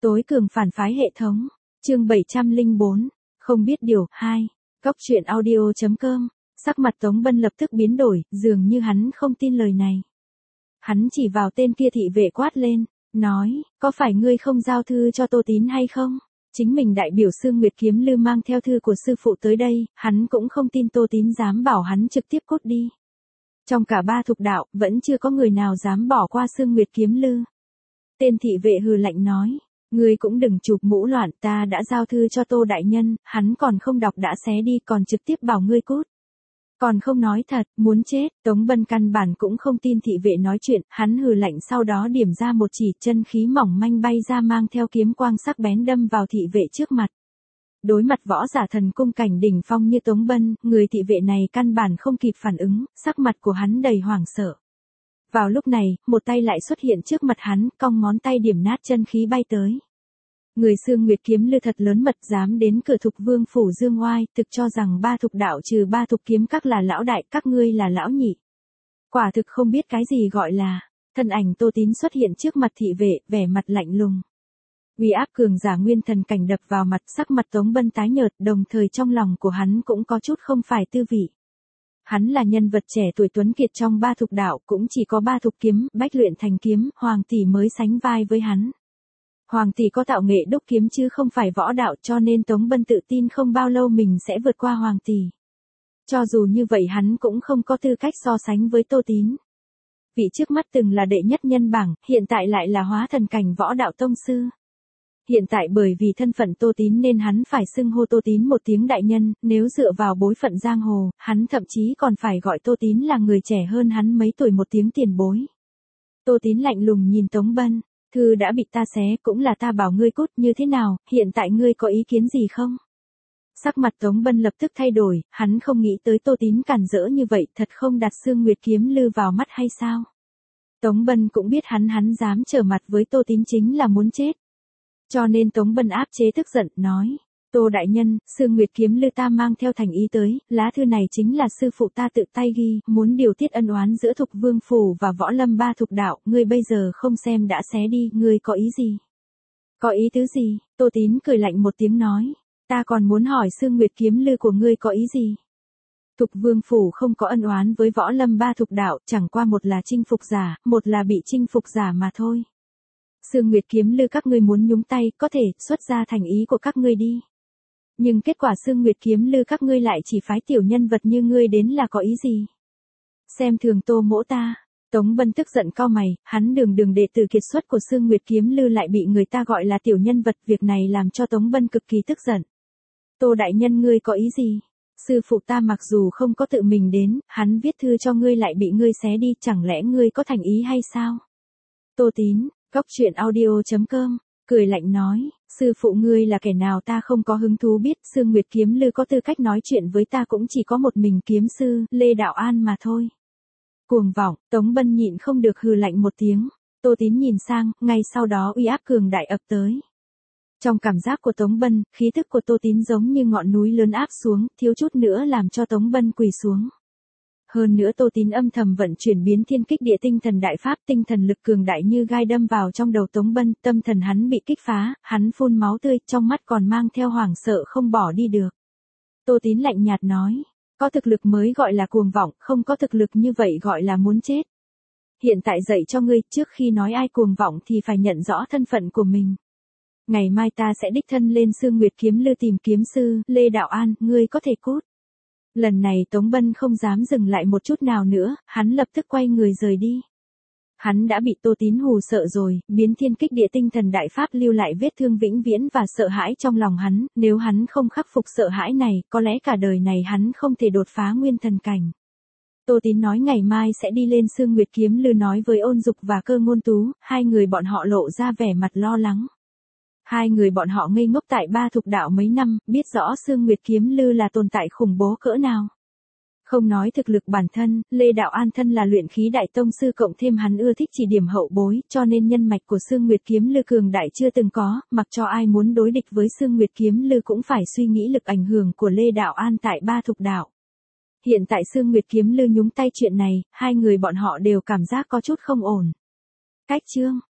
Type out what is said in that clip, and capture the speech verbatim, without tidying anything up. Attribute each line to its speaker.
Speaker 1: Tối cường phản phái hệ thống. Chương bảy trăm lẻ bốn. Không biết điều. hai. Góc truyện audio chấm com. Sắc mặt Tống Bân lập tức biến đổi, dường như hắn không tin lời này. Hắn chỉ vào tên kia thị vệ quát lên, nói, có phải ngươi không giao thư cho Tô Tín hay không? Chính mình đại biểu Sương Nguyệt Kiếm Lư mang theo thư của sư phụ tới đây, hắn cũng không tin Tô Tín dám bảo hắn trực tiếp cút đi. Trong cả ba thục đạo, vẫn chưa có người nào dám bỏ qua Sương Nguyệt Kiếm Lư. Tên thị vệ hừ lạnh nói, ngươi cũng đừng chụp mũ loạn, ta đã giao thư cho Tô đại nhân, hắn còn không đọc đã xé đi, còn trực tiếp bảo ngươi cút. Còn không nói thật, muốn chết. Tống Bân căn bản cũng không tin thị vệ nói chuyện, hắn hừ lạnh sau đó điểm ra một chỉ, chân khí mỏng manh bay ra mang theo kiếm quang sắc bén đâm vào thị vệ trước mặt. Đối mặt võ giả thần cung cảnh đỉnh phong như Tống Bân, người thị vệ này căn bản không kịp phản ứng, sắc mặt của hắn đầy hoảng sợ. Vào lúc này, một tay lại xuất hiện trước mặt hắn, cong ngón tay điểm nát chân khí bay tới. Người Sương Nguyệt Kiếm Lư thật lớn mật, dám đến cửa Thục Vương phủ dương oai, thực cho rằng ba thục đạo trừ ba thục kiếm các là lão đại, các ngươi là lão nhị. Quả thực không biết cái gì gọi là. Thân ảnh Tô Tín xuất hiện trước mặt thị vệ, vẻ mặt lạnh lùng. Uy áp cường giả nguyên thần cảnh đập vào mặt, sắc mặt Tống Bân tái nhợt, đồng thời trong lòng của hắn cũng có chút không phải tư vị. Hắn là nhân vật trẻ tuổi tuấn kiệt trong ba thục đạo, cũng chỉ có ba thục kiếm, bách luyện thành kiếm, Hoàng tỷ mới sánh vai với hắn. Hoàng tỷ có tạo nghệ đúc kiếm chứ không phải võ đạo, cho nên Tống Bân tự tin không bao lâu mình sẽ vượt qua Hoàng tỷ. Cho dù như vậy hắn cũng không có tư cách so sánh với Tô Tín. Vị trước mắt từng là đệ nhất nhân bảng, hiện tại lại là hóa thần cảnh võ đạo tông sư. Hiện tại bởi vì thân phận Tô Tín nên hắn phải xưng hô Tô Tín một tiếng đại nhân, nếu dựa vào bối phận giang hồ, hắn thậm chí còn phải gọi Tô Tín là người trẻ hơn hắn mấy tuổi một tiếng tiền bối. Tô Tín lạnh lùng nhìn Tống Bân. Thư đã bị ta xé, cũng là ta bảo ngươi cút, như thế nào, hiện tại ngươi có ý kiến gì không? Sắc mặt Tống Bân lập tức thay đổi, hắn không nghĩ tới Tô Tín cản rỡ như vậy, thật không đặt Sương Nguyệt Kiếm Lư vào mắt hay sao? Tống Bân cũng biết hắn hắn dám trở mặt với Tô Tín chính là muốn chết. Cho nên Tống Bân áp chế tức giận, nói, Tô đại nhân, Sương Nguyệt Kiếm Lư ta mang theo thành ý tới, lá thư này chính là sư phụ ta tự tay ghi, muốn điều tiết ân oán giữa Thục Vương phủ và Võ Lâm ba thục đạo, ngươi bây giờ không xem đã xé đi, ngươi có ý gì? Có ý tứ gì? Tô Tín cười lạnh một tiếng nói, ta còn muốn hỏi Sương Nguyệt Kiếm Lư của ngươi có ý gì? Thục Vương phủ không có ân oán với Võ Lâm ba thục đạo, chẳng qua một là chinh phục giả, một là bị chinh phục giả mà thôi. Sương Nguyệt Kiếm Lư các ngươi muốn nhúng tay, có thể xuất ra thành ý của các ngươi đi. Nhưng kết quả Sương Nguyệt Kiếm Lư các ngươi lại chỉ phái tiểu nhân vật như ngươi đến là có ý gì? Xem thường Tô mỗ ta. Tống Bân tức giận cau mày, hắn đường đường đệ tử kiệt xuất của Sương Nguyệt Kiếm Lư lại bị người ta gọi là tiểu nhân vật, việc này làm cho Tống Bân cực kỳ tức giận. Tô đại nhân ngươi có ý gì? Sư phụ ta mặc dù không có tự mình đến, hắn viết thư cho ngươi lại bị ngươi xé đi, chẳng lẽ ngươi có thành ý hay sao? Tô Tín, góc truyện audio chấm com, cười lạnh nói, sư phụ ngươi là kẻ nào ta không có hứng thú biết, Sương Nguyệt Kiếm Lư có tư cách nói chuyện với ta cũng chỉ có một mình kiếm sư, Lê Đạo An mà thôi. Cuồng vọng, Tống Bân nhịn không được hừ lạnh một tiếng, Tô Tín nhìn sang, ngay sau đó uy áp cường đại ập tới. Trong cảm giác của Tống Bân, khí tức của Tô Tín giống như ngọn núi lớn áp xuống, thiếu chút nữa làm cho Tống Bân quỳ xuống. Hơn nữa Tô Tín âm thầm vận chuyển biến thiên kích địa tinh thần đại pháp, tinh thần lực cường đại như gai đâm vào trong đầu Tống Bân, tâm thần hắn bị kích phá, hắn phun máu tươi, trong mắt còn mang theo hoảng sợ không bỏ đi được. Tô Tín lạnh nhạt nói, có thực lực mới gọi là cuồng vọng, không có thực lực như vậy gọi là muốn chết. Hiện tại dạy cho ngươi, trước khi nói ai cuồng vọng thì phải nhận rõ thân phận của mình. Ngày mai ta sẽ đích thân lên Sương Nguyệt Kiếm Lư tìm kiếm sư, Lê Đạo An, ngươi có thể cút. Lần này Tống Bân không dám dừng lại một chút nào nữa, hắn lập tức quay người rời đi. Hắn đã bị Tô Tín hù sợ rồi, biến thiên kích địa tinh thần đại pháp lưu lại vết thương vĩnh viễn và sợ hãi trong lòng hắn, nếu hắn không khắc phục sợ hãi này, có lẽ cả đời này hắn không thể đột phá nguyên thần cảnh. Tô Tín nói ngày mai sẽ đi lên Sương Nguyệt Kiếm Lư nói với Ôn Dục và Cơ Ngôn Tú, hai người bọn họ lộ ra vẻ mặt lo lắng. Hai người bọn họ ngây ngốc tại ba thục đạo mấy năm, biết rõ Sương Nguyệt Kiếm Lư là tồn tại khủng bố cỡ nào. Không nói thực lực bản thân, Lê Đạo An thân là luyện khí đại tông sư cộng thêm hắn ưa thích chỉ điểm hậu bối, cho nên nhân mạch của Sương Nguyệt Kiếm Lư cường đại chưa từng có, mặc cho ai muốn đối địch với Sương Nguyệt Kiếm Lư cũng phải suy nghĩ lực ảnh hưởng của Lê Đạo An tại ba thục đạo. Hiện tại Sương Nguyệt Kiếm Lư nhúng tay chuyện này, hai người bọn họ đều cảm giác có chút không ổn. Cách chương